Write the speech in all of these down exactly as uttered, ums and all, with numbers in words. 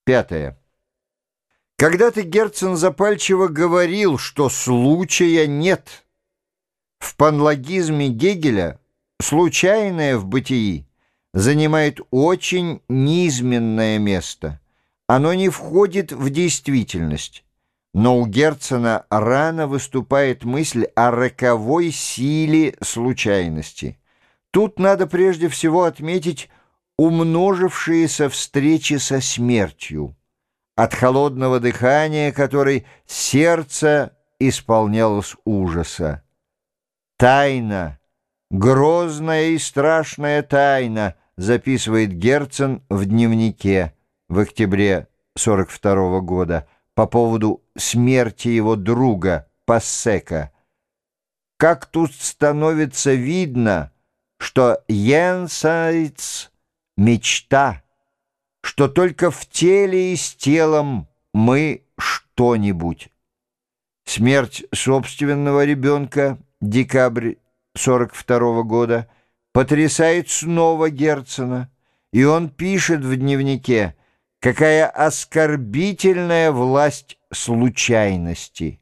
Пятое. Когда-то Герцен запальчиво говорил, что случая нет. В панлогизме Гегеля случайное в бытии занимает очень низменное место. Оно не входит в действительность. Но у Герцена рано выступает мысль о роковой силе случайности. Тут надо прежде всего отметить умножившиеся встречи со смертью, от холодного дыхания которой сердце исполнялось ужаса. «Тайна, грозная и страшная тайна», записывает Герцен в дневнике в октябре сорок второго года по поводу смерти его друга Пассека. Как тут становится видно, что «Jenseits» — мечта, что только в теле и с телом мы что-нибудь. Смерть собственного ребенка, декабрь сорок второго года, потрясает снова Герцена, и он пишет в дневнике, какая оскорбительная власть случайности.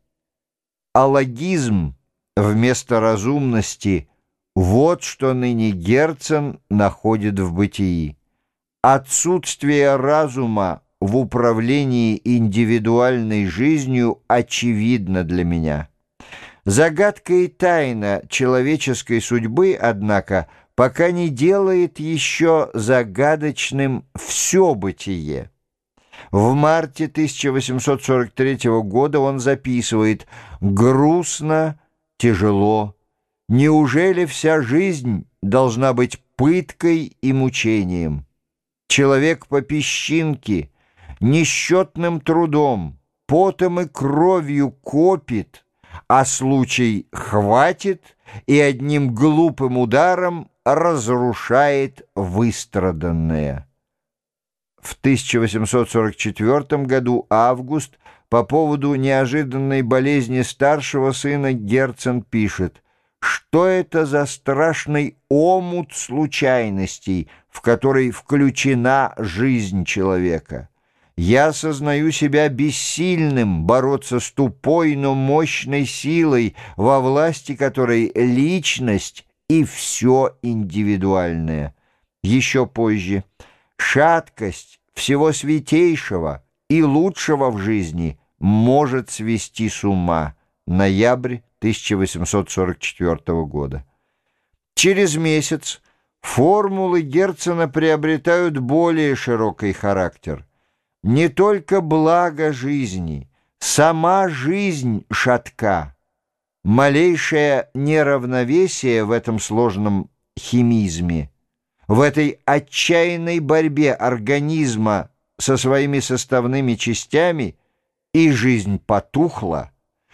Алогизм вместо разумности — вот что ныне Герцен находит в бытии. Отсутствие разума в управлении индивидуальной жизнью очевидно для меня. Загадка и тайна человеческой судьбы, однако, пока не делает еще загадочным все бытие. В марте тысяча восемьсот сорок третьего года он записывает «Грустно, тяжело. Неужели вся жизнь должна быть пыткой и мучением? Человек по песчинке, несчетным трудом, потом и кровью копит, а случай хватит и одним глупым ударом разрушает выстраданное». В тысяча восемьсот сорок четвёртом году август по поводу неожиданной болезни старшего сына Герцен пишет: «Что это за страшный омут случайностей, в который включена жизнь человека? Я сознаю себя бессильным бороться с тупой, но мощной силой, во власти которой личность и все индивидуальное». Еще позже: «Шаткость всего святейшего и лучшего в жизни может свести с ума». Ноябрь тысяча восемьсот сорок четвёртого года. Через месяц формулы Герцена приобретают более широкий характер. Не только благо жизни, сама жизнь шатка. Малейшее неравновесие в этом сложном химизме, в этой отчаянной борьбе организма со своими составными частями, и жизнь потухла.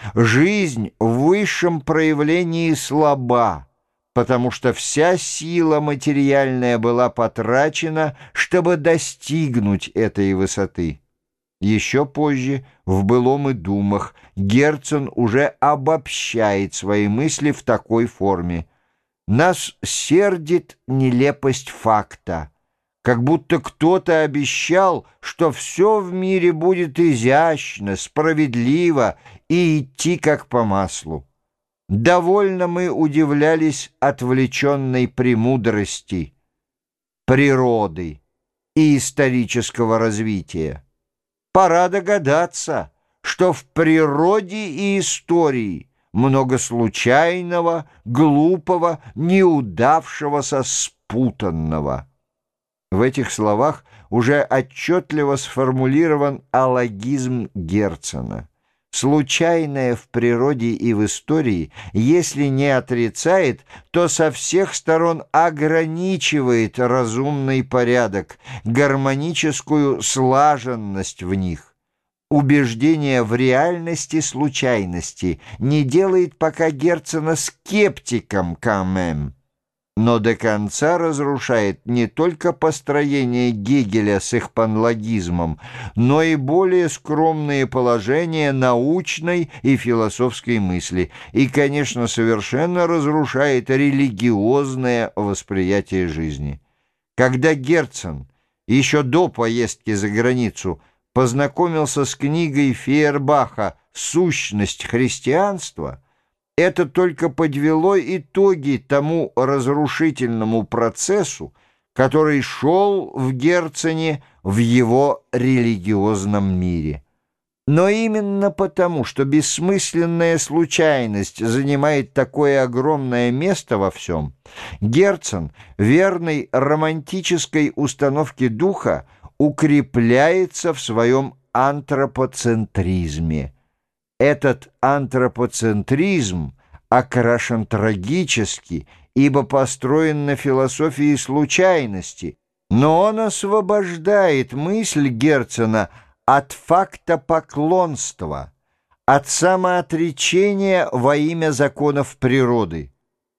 Жизнь в высшем проявлении слаба, потому что вся сила материальная была потрачена, чтобы достигнуть этой высоты. Еще позже, в «Былом и думах», Герцен уже обобщает свои мысли в такой форме: «Нас сердит нелепость факта, как будто кто-то обещал, что все в мире будет изящно, справедливо и идти как по маслу. Довольно мы удивлялись отвлеченной премудрости природы и исторического развития. Пора догадаться, что в природе и истории много случайного, глупого, неудавшегося, спутанного». В этих словах уже отчетливо сформулирован алогизм Герцена. Случайное в природе и в истории, если не отрицает, то со всех сторон ограничивает разумный порядок, гармоническую слаженность в них. Убеждение в реальности случайности не делает пока Герцена скептиком quand-même, но до конца разрушает не только построение Гегеля с их панлогизмом, но и более скромные положения научной и философской мысли, и, конечно, совершенно разрушает религиозное восприятие жизни. Когда Герцен еще до поездки за границу познакомился с книгой Фейербаха «Сущность христианства», это только подвело итоги тому разрушительному процессу, который шел в Герцене в его религиозном мире. Но именно потому, что бессмысленная случайность занимает такое огромное место во всем, Герцен, верный романтической установке духа, укрепляется в своем антропоцентризме. Этот антропоцентризм окрашен трагически, ибо построен на философии случайности, но он освобождает мысль Герцена от факта поклонства, от самоотречения во имя законов природы.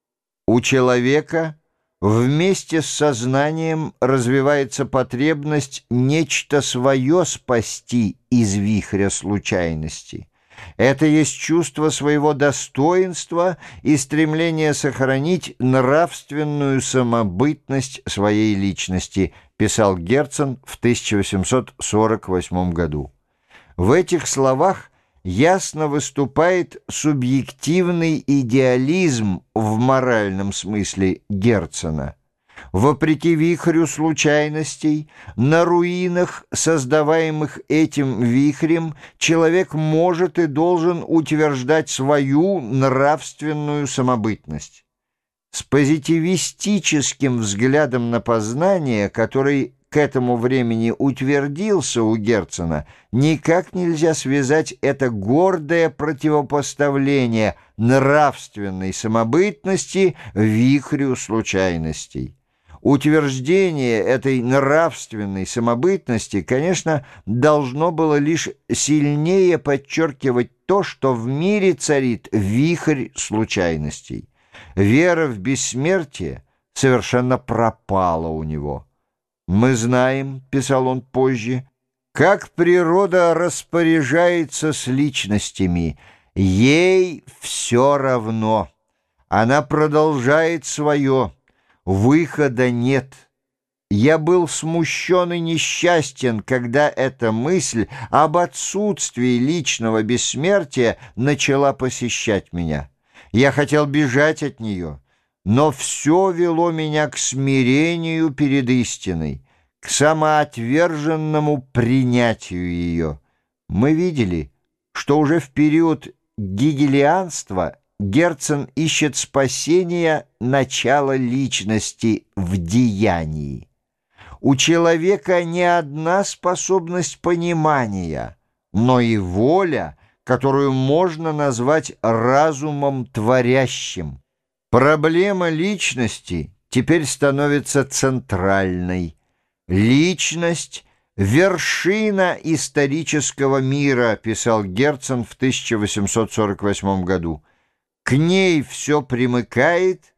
У человека вместе с сознанием развивается потребность нечто свое спасти из вихря случайности. Это есть чувство своего достоинства и стремление сохранить нравственную самобытность своей личности, писал Герцен в тысяча восемьсот сорок восьмом году. В этих словах ясно выступает субъективный идеализм в моральном смысле Герцена. Вопреки вихрю случайностей, на руинах, создаваемых этим вихрем, человек может и должен утверждать свою нравственную самобытность. С позитивистическим взглядом на познание, который к этому времени утвердился у Герцена, никак нельзя связать это гордое противопоставление нравственной самобытности вихрю случайностей. Утверждение этой нравственной самобытности, конечно, должно было лишь сильнее подчеркивать то, что в мире царит вихрь случайностей. Вера в бессмертие совершенно пропала у него. «Мы знаем, — писал он позже, — как природа распоряжается с личностями. Ей все равно. Она продолжает свое. Выхода нет. Я был смущен и несчастен, когда эта мысль об отсутствии личного бессмертия начала посещать меня. Я хотел бежать от нее, но все вело меня к смирению перед истиной, к самоотверженному принятию ее. Мы видели, что уже в период гегелианства Герцен ищет спасения начала личности в деянии. У человека не одна способность понимания, но и воля, которую можно назвать разумом творящим. Проблема личности теперь становится центральной. Личность — вершина исторического мира, писал Герцен в тысяча восемьсот сорок восьмом году. К ней все примыкает,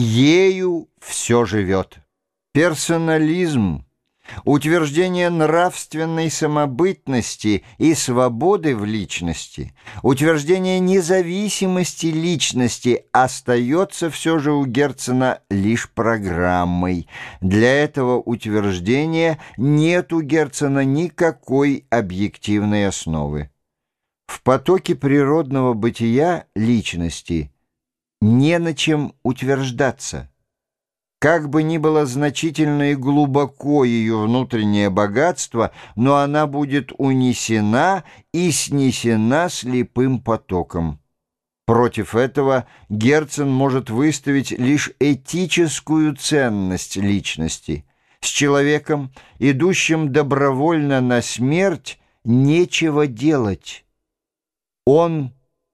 ею все живет. Персонализм, утверждение нравственной самобытности и свободы в личности, утверждение независимости личности остается все же у Герцена лишь программой. Для этого утверждения нет у Герцена никакой объективной основы. В потоке природного бытия личности не на чем утверждаться. Как бы ни было значительно и глубоко ее внутреннее богатство, но она будет унесена и снесена слепым потоком. Против этого Герцен может выставить лишь этическую ценность личности. С человеком, идущим добровольно на смерть, нечего делать. Он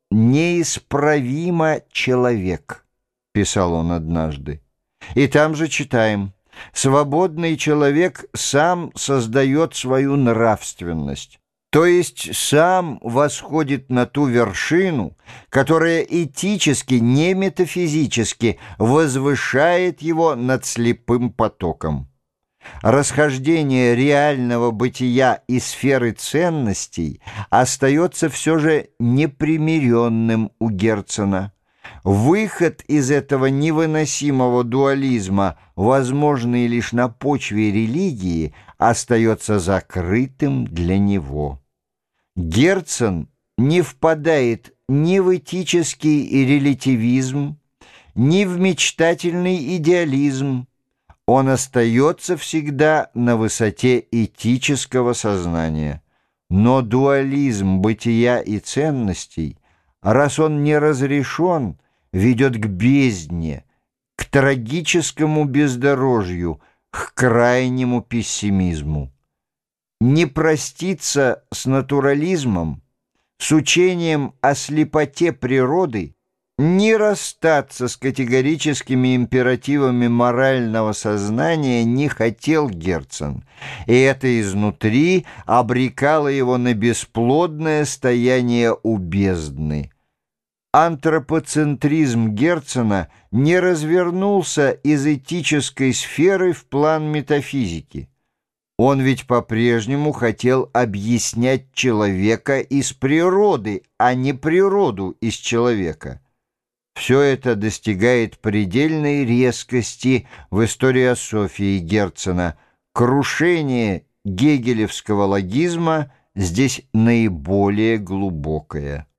неисправимо человек, писал он однажды. И там же читаем: свободный человек сам создает свою нравственность, то есть сам восходит на ту вершину, которая этически, не метафизически возвышает его над слепым потоком. Расхождение реального бытия и сферы ценностей остается все же непримиренным у Герцена. Выход из этого невыносимого дуализма, возможный лишь на почве религии, остается закрытым для него. Герцен не впадает ни в этический релятивизм, ни в мечтательный идеализм. Он остается всегда на высоте этического сознания. Но дуализм бытия и ценностей, раз он не разрешен, ведет к бездне, к трагическому бездорожью, к крайнему пессимизму. Не проститься с натурализмом, с учением о слепоте природы, не расстаться с категорическими императивами морального сознания не хотел Герцен, и это изнутри обрекало его на бесплодное стояние у бездны. Антропоцентризм Герцена не развернулся из этической сферы в план метафизики. Он ведь по-прежнему хотел объяснять человека из природы, а не природу из человека. Все это достигает предельной резкости в историософии Герцена. Крушение гегелевского логизма здесь наиболее глубокое.